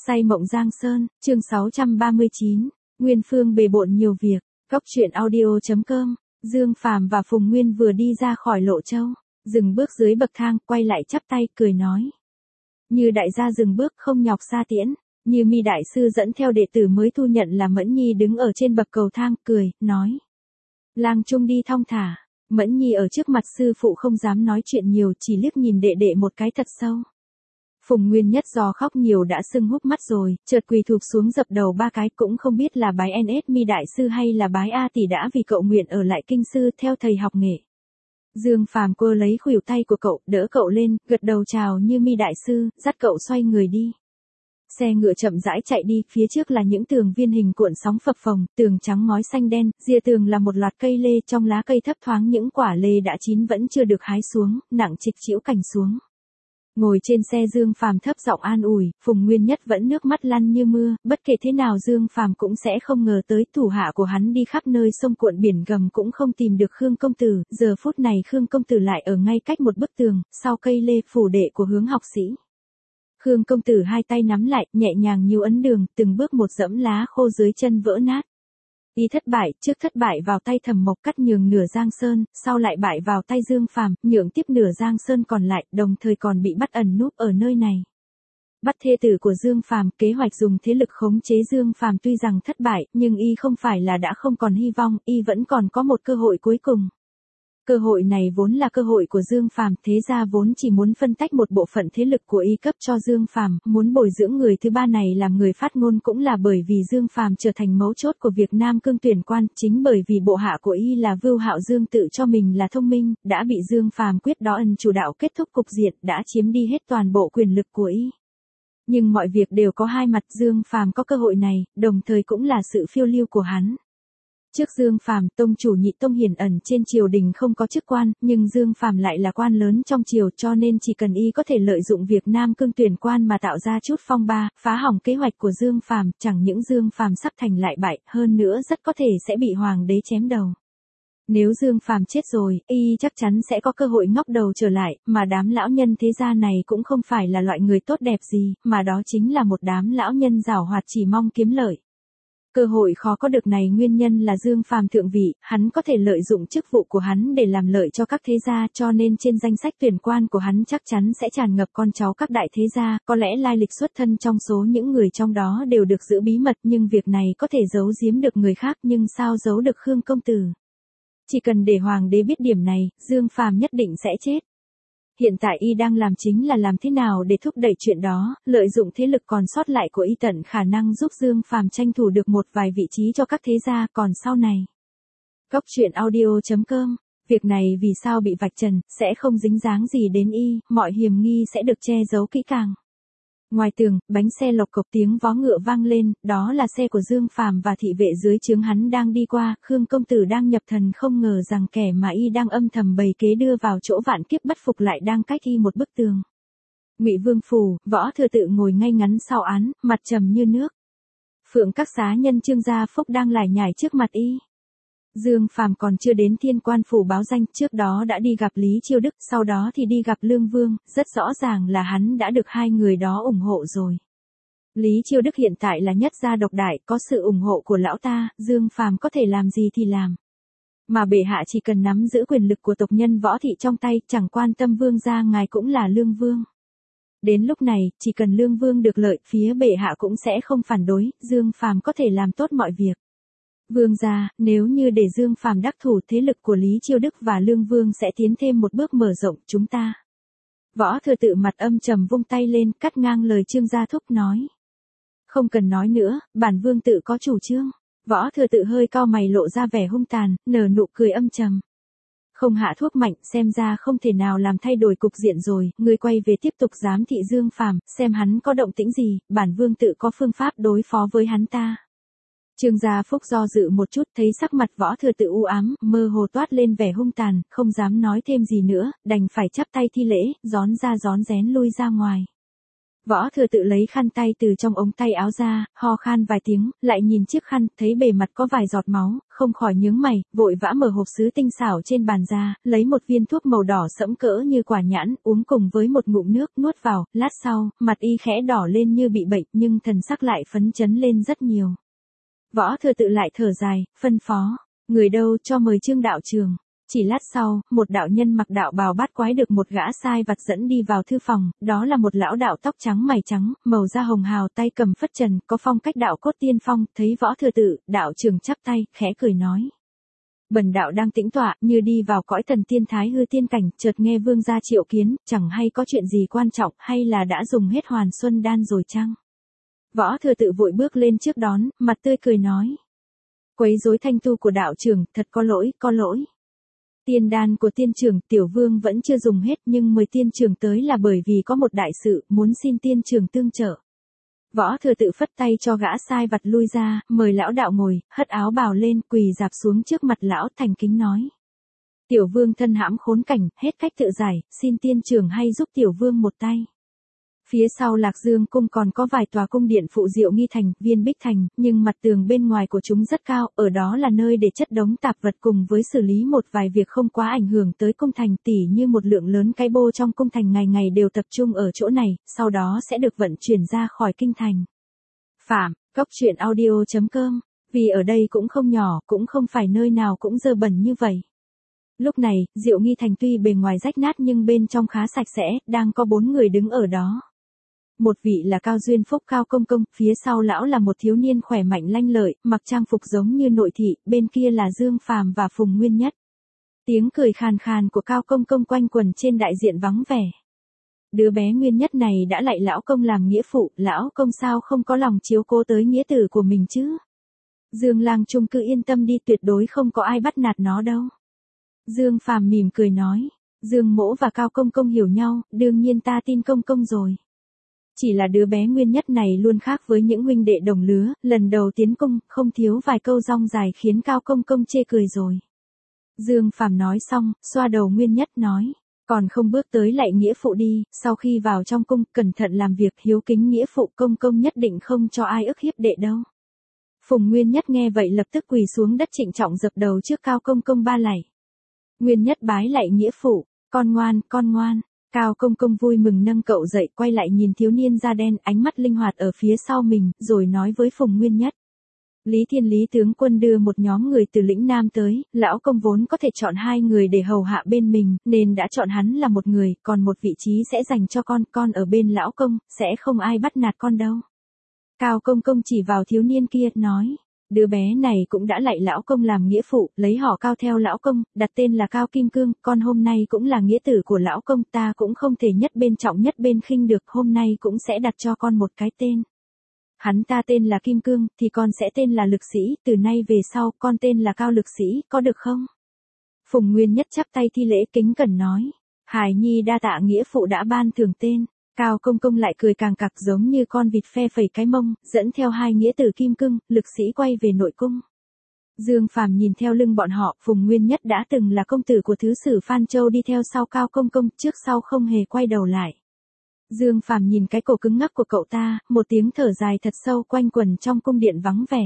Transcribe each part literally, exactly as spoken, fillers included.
Say mộng Giang Sơn, chương sáu trăm ba mươi chín, Nguyên Phương bề bộn nhiều việc, Cóc truyện audio chấm com, Dương Phàm và Phùng Nguyên vừa đi ra khỏi Lộ Châu, dừng bước dưới bậc thang, quay lại chắp tay, cười nói. Như đại gia dừng bước không nhọc xa tiễn, Như Mi đại sư dẫn theo đệ tử mới thu nhận là Mẫn Nhi đứng ở trên bậc cầu thang, cười, nói. Lang trung đi thong thả, Mẫn Nhi ở trước mặt sư phụ không dám nói chuyện nhiều, chỉ liếc nhìn đệ đệ một cái thật sâu. Phùng Nguyên Nhất do khóc nhiều đã sưng húp mắt rồi, chợt quỳ thụp xuống dập đầu ba cái, cũng không biết là bái en ét Mi đại sư hay là bái A tỷ đã vì cậu nguyện ở lại kinh sư theo thầy học nghệ. Dương Phàm quơ lấy khuỷu tay của cậu, đỡ cậu lên, gật đầu chào Như Mi đại sư, dắt cậu xoay người đi. Xe ngựa chậm rãi chạy đi, phía trước là những tường viên hình cuộn sóng phập phồng, tường trắng ngói xanh đen, rìa tường là một loạt cây lê, trong lá cây thấp thoáng những quả lê đã chín vẫn chưa được hái xuống, nặng trịch chĩu cành xuống. Ngồi trên xe Dương Phàm thấp giọng an ủi, Phùng Nguyên Nhất vẫn nước mắt lăn như mưa, bất kể thế nào Dương Phàm cũng sẽ không ngờ tới thủ hạ của hắn đi khắp nơi sông cuộn biển gầm cũng không tìm được Khương công tử, giờ phút này Khương công tử lại ở ngay cách một bức tường, sau cây lê phủ đệ của Hướng học sĩ. Khương công tử hai tay nắm lại, nhẹ nhàng như ấn đường, từng bước một dẫm lá khô dưới chân vỡ nát. Y thất bại, trước thất bại vào tay Thẩm Mộc Cắt nhường nửa Giang Sơn, sau lại bại vào tay Dương Phàm, nhượng tiếp nửa Giang Sơn còn lại, đồng thời còn bị bắt ẩn núp ở nơi này. Bắt thê tử của Dương Phàm, kế hoạch dùng thế lực khống chế Dương Phàm tuy rằng thất bại, nhưng y không phải là đã không còn hy vọng, y vẫn còn có một cơ hội cuối cùng. Cơ hội này vốn là cơ hội của Dương Phàm, thế ra vốn chỉ muốn phân tách một bộ phận thế lực của y cấp cho Dương Phàm, muốn bồi dưỡng người thứ ba này làm người phát ngôn cũng là bởi vì Dương Phàm trở thành mấu chốt của việc Nam Cương tuyển quan, chính bởi vì bộ hạ của y là Vưu Hạo Dương tự cho mình là thông minh, đã bị Dương Phàm quyết đó ân chủ đạo kết thúc cục diện, đã chiếm đi hết toàn bộ quyền lực của y. Nhưng mọi việc đều có hai mặt, Dương Phàm có cơ hội này, đồng thời cũng là sự phiêu lưu của hắn. Trước Dương Phàm, tông chủ Nhị Tông hiển ẩn trên triều đình không có chức quan, nhưng Dương Phàm lại là quan lớn trong triều, cho nên chỉ cần y có thể lợi dụng việc Nam Cương tuyển quan mà tạo ra chút phong ba, phá hỏng kế hoạch của Dương Phàm, chẳng những Dương Phàm sắp thành lại bại, hơn nữa rất có thể sẽ bị hoàng đế chém đầu. Nếu Dương Phàm chết rồi, y chắc chắn sẽ có cơ hội ngóc đầu trở lại, mà đám lão nhân thế gia này cũng không phải là loại người tốt đẹp gì, mà đó chính là một đám lão nhân giảo hoạt chỉ mong kiếm lợi. Cơ hội khó có được này nguyên nhân là Dương Phàm thượng vị, hắn có thể lợi dụng chức vụ của hắn để làm lợi cho các thế gia, cho nên trên danh sách tuyển quan của hắn chắc chắn sẽ tràn ngập con cháu các đại thế gia, có lẽ lai lịch xuất thân trong số những người trong đó đều được giữ bí mật, nhưng việc này có thể giấu giếm được người khác, nhưng sao giấu được Khương công tử. Chỉ cần để hoàng đế biết điểm này, Dương Phàm nhất định sẽ chết. Hiện tại y đang làm chính là làm thế nào để thúc đẩy chuyện đó, lợi dụng thế lực còn sót lại của y tận khả năng giúp Dương Phàm tranh thủ được một vài vị trí cho các thế gia, còn sau này. Cóc truyện audio chấm com, việc này vì sao bị vạch trần, sẽ không dính dáng gì đến y, mọi hiểm nghi sẽ được che giấu kỹ càng. Ngoài tường, bánh xe lộc cộc tiếng vó ngựa vang lên, đó là xe của Dương Phàm và thị vệ dưới trướng hắn đang đi qua, Khương công tử đang nhập thần không ngờ rằng kẻ mà y đang âm thầm bày kế đưa vào chỗ vạn kiếp bất phục lại đang cách y một bức tường. Ngụy Vương phủ, Võ Thừa Tự ngồi ngay ngắn sau án, mặt trầm như nước. Phượng các xá nhân Trương Gia Phúc đang lải nhải trước mặt y. Dương Phàm còn chưa đến Thiên Quan phủ báo danh, trước đó đã đi gặp Lý Chiêu Đức, sau đó thì đi gặp Lương Vương, rất rõ ràng là hắn đã được hai người đó ủng hộ rồi. Lý Chiêu Đức hiện tại là nhất gia độc đại, có sự ủng hộ của lão ta, Dương Phàm có thể làm gì thì làm. Mà bệ hạ chỉ cần nắm giữ quyền lực của tộc nhân Võ thị trong tay, chẳng quan tâm vương gia ngài cũng là Lương Vương. Đến lúc này, chỉ cần Lương Vương được lợi, phía bệ hạ cũng sẽ không phản đối, Dương Phàm có thể làm tốt mọi việc. Vương gia, nếu như để Dương Phàm đắc thủ, thế lực của Lý Chiêu Đức và Lương Vương sẽ tiến thêm một bước mở rộng chúng ta. Võ Thừa Tự mặt âm trầm vung tay lên, cắt ngang lời Trương Gia Thúc nói. Không cần nói nữa, bản vương tự có chủ trương. Võ Thừa Tự hơi cau mày lộ ra vẻ hung tàn, nở nụ cười âm trầm. Không hạ thuốc mạnh, xem ra không thể nào làm thay đổi cục diện rồi, người quay về tiếp tục giám thị Dương Phàm, xem hắn có động tĩnh gì, bản vương tự có phương pháp đối phó với hắn ta. Trương Gia Phúc do dự một chút, thấy sắc mặt Võ Thừa Tự u ám, mơ hồ toát lên vẻ hung tàn, không dám nói thêm gì nữa, đành phải chắp tay thi lễ, rón ra rón rén lui ra ngoài. Võ Thừa Tự lấy khăn tay từ trong ống tay áo ra, ho khan vài tiếng, lại nhìn chiếc khăn, thấy bề mặt có vài giọt máu, không khỏi nhướng mày, vội vã mở hộp sứ tinh xảo trên bàn ra, lấy một viên thuốc màu đỏ sẫm cỡ như quả nhãn, uống cùng với một ngụm nước, nuốt vào, lát sau, mặt y khẽ đỏ lên như bị bệnh, nhưng thần sắc lại phấn chấn lên rất nhiều. Võ Thừa Tự lại thở dài, phân phó, người đâu cho mời Trương đạo trường. Chỉ lát sau, một đạo nhân mặc đạo bào bát quái được một gã sai vặt dẫn đi vào thư phòng, đó là một lão đạo tóc trắng mày trắng, màu da hồng hào, tay cầm phất trần, có phong cách đạo cốt tiên phong, thấy Võ Thừa Tự, đạo trường chắp tay, khẽ cười nói. Bần đạo đang tĩnh tọa, như đi vào cõi thần tiên thái hư tiên cảnh, chợt nghe vương gia triệu kiến, chẳng hay có chuyện gì quan trọng, hay là đã dùng hết hoàn xuân đan rồi chăng? Võ Thừa Tự vội bước lên trước đón, mặt tươi cười nói. Quấy rối thanh tu của đạo trưởng, thật có lỗi, có lỗi. Tiên đan của tiên trưởng, tiểu vương vẫn chưa dùng hết, nhưng mời tiên trưởng tới là bởi vì có một đại sự, muốn xin tiên trưởng tương trợ. Võ Thừa Tự phất tay cho gã sai vặt lui ra, mời lão đạo ngồi, hất áo bào lên, quỳ rạp xuống trước mặt lão, thành kính nói. Tiểu vương thân hãm khốn cảnh, hết cách tự giải, xin tiên trưởng hay giúp tiểu vương một tay. Phía sau Lạc Dương cung còn có vài tòa cung điện phụ Diệu Nghi Thành, Viên Bích Thành, nhưng mặt tường bên ngoài của chúng rất cao, ở đó là nơi để chất đống tạp vật cùng với xử lý một vài việc không quá ảnh hưởng tới cung thành, tỉ như một lượng lớn cái bô trong cung thành ngày ngày đều tập trung ở chỗ này, sau đó sẽ được vận chuyển ra khỏi kinh thành. Phạm, cốc truyện audio chấm com, vì ở đây cũng không nhỏ, cũng không phải nơi nào cũng dơ bẩn như vậy. Lúc này, Diệu Nghi Thành tuy bề ngoài rách nát nhưng bên trong khá sạch sẽ, đang có bốn người đứng ở đó. Một vị là Cao Duyên Phúc Cao Công Công, phía sau lão là một thiếu niên khỏe mạnh lanh lợi, mặc trang phục giống như nội thị, bên kia là Dương Phàm và Phùng Nguyên Nhất. Tiếng cười khàn khàn của Cao Công Công quanh quần trên đại diện vắng vẻ. Đứa bé Nguyên Nhất này đã lạy lão công làm nghĩa phụ, lão công sao không có lòng chiếu cố tới nghĩa tử của mình chứ? Dương Lang Trung cứ yên tâm đi, tuyệt đối không có ai bắt nạt nó đâu. Dương Phàm mỉm cười nói, Dương Mỗ và Cao Công Công hiểu nhau, đương nhiên ta tin Công Công rồi. Chỉ là đứa bé Nguyên Nhất này luôn khác với những huynh đệ đồng lứa, lần đầu tiến cung, không thiếu vài câu rong dài khiến Cao Công Công chê cười rồi. Dương Phàm nói xong, xoa đầu Nguyên Nhất nói, còn không bước tới lạy nghĩa phụ đi, sau khi vào trong cung, cẩn thận làm việc, hiếu kính nghĩa phụ, Công Công nhất định không cho ai ức hiếp đệ đâu. Phùng Nguyên Nhất nghe vậy lập tức quỳ xuống đất trịnh trọng dập đầu trước Cao Công Công ba lạy. Nguyên Nhất bái lạy nghĩa phụ, con ngoan, con ngoan. Cao Công Công vui mừng nâng cậu dậy, quay lại nhìn thiếu niên da đen, ánh mắt linh hoạt ở phía sau mình, rồi nói với Phùng Nguyên Nhất. Lý Thiên Lý tướng quân đưa một nhóm người từ lĩnh Nam tới, lão công vốn có thể chọn hai người để hầu hạ bên mình, nên đã chọn hắn là một người, còn một vị trí sẽ dành cho con, con ở bên lão công, sẽ không ai bắt nạt con đâu. Cao Công Công chỉ vào thiếu niên kia, nói. Đứa bé này cũng đã lạy lão công làm nghĩa phụ, lấy họ Cao theo lão công, đặt tên là Cao Kim Cương, con hôm nay cũng là nghĩa tử của lão công, ta cũng không thể nhất bên trọng nhất bên khinh được, hôm nay cũng sẽ đặt cho con một cái tên. Hắn ta tên là Kim Cương, thì con sẽ tên là Lực Sĩ, từ nay về sau, con tên là Cao Lực Sĩ, có được không? Phùng Nguyên Nhất chắp tay thi lễ kính cẩn nói, hài nhi đa tạ nghĩa phụ đã ban thưởng tên. Cao Công Công lại cười càng cặc giống như con vịt phe phẩy cái mông, dẫn theo hai nghĩa tử Kim Cương, Lực Sĩ quay về nội cung. Dương Phàm nhìn theo lưng bọn họ, Phùng Nguyên Nhất đã từng là công tử của thứ sử Phan Châu đi theo sau Cao Công Công, trước sau không hề quay đầu lại. Dương Phàm nhìn cái cổ cứng ngắc của cậu ta, một tiếng thở dài thật sâu quanh quần trong cung điện vắng vẻ.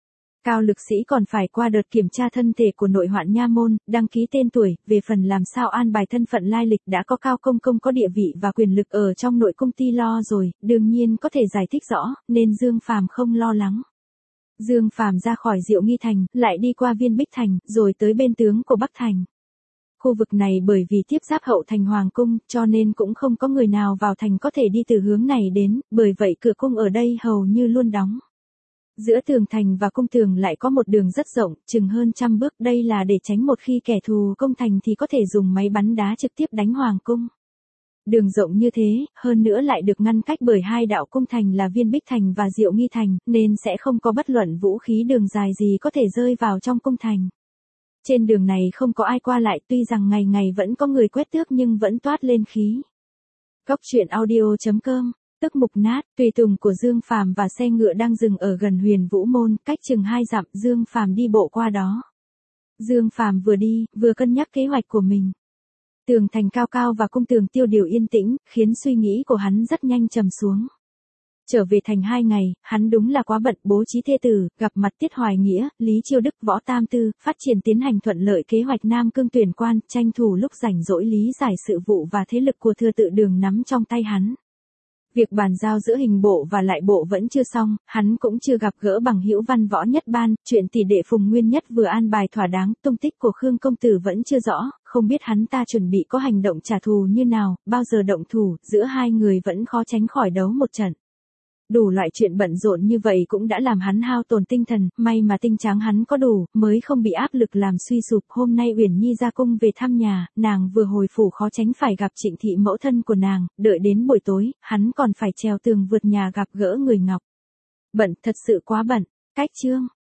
Cao Lực Sĩ còn phải qua đợt kiểm tra thân thể của nội hoạn nha môn, đăng ký tên tuổi, về phần làm sao an bài thân phận lai lịch đã có Cao Công Công có địa vị và quyền lực ở trong nội cung ti lo rồi, đương nhiên có thể giải thích rõ, nên Dương Phàm không lo lắng. Dương Phàm ra khỏi Diệu Nghi Thành, lại đi qua Viên Bích Thành, rồi tới bên tướng của Bắc Thành. Khu vực này bởi vì tiếp giáp hậu thành Hoàng cung, cho nên cũng không có người nào vào thành có thể đi từ hướng này đến, bởi vậy cửa cung ở đây hầu như luôn đóng. Giữa tường thành và cung tường lại có một đường rất rộng, chừng hơn trăm bước, đây là để tránh một khi kẻ thù công thành thì có thể dùng máy bắn đá trực tiếp đánh hoàng cung. Đường rộng như thế, hơn nữa lại được ngăn cách bởi hai đạo cung thành là Viên Bích Thành và Diệu Nghi Thành, nên sẽ không có bất luận vũ khí đường dài gì có thể rơi vào trong cung thành. Trên đường này không có ai qua lại, tuy rằng ngày ngày vẫn có người quét tước nhưng vẫn toát lên khí. Cốc truyện audio chấm com. Tức mục nát, tùy tùng của Dương Phàm và xe ngựa đang dừng ở gần Huyền Vũ Môn, cách chừng hai dặm, Dương Phàm đi bộ qua đó. Dương Phàm vừa đi, vừa cân nhắc kế hoạch của mình. Tường thành cao cao và cung tường tiêu điều yên tĩnh, khiến suy nghĩ của hắn rất nhanh trầm xuống. Trở về thành hai ngày, hắn đúng là quá bận bố trí thê tử, gặp mặt Tiết Hoài Nghĩa, Lý Chiêu Đức, Võ Tam Tư, phát triển tiến hành thuận lợi kế hoạch Nam Cương tuyển quan, tranh thủ lúc rảnh rỗi lý giải sự vụ và thế lực của Thừa Tự Đường nắm trong tay hắn. Việc bàn giao giữa hình bộ và lại bộ vẫn chưa xong, hắn cũng chưa gặp gỡ bằng hữu Văn Võ Nhất Ban, chuyện tỷ đệ Phùng Nguyên Nhất vừa an bài thỏa đáng, tung tích của Khương công tử vẫn chưa rõ, không biết hắn ta chuẩn bị có hành động trả thù như nào, bao giờ động thủ, giữa hai người vẫn khó tránh khỏi đấu một trận. Đủ loại chuyện bận rộn như vậy cũng đã làm hắn hao tổn tinh thần, may mà tinh tráng hắn có đủ, mới không bị áp lực làm suy sụp. Hôm nay Uyển Nhi ra cung về thăm nhà, nàng vừa hồi phủ khó tránh phải gặp Trịnh thị mẫu thân của nàng, đợi đến buổi tối, hắn còn phải trèo tường vượt nhà gặp gỡ người Ngọc. Bận, thật sự quá bận. Cách chương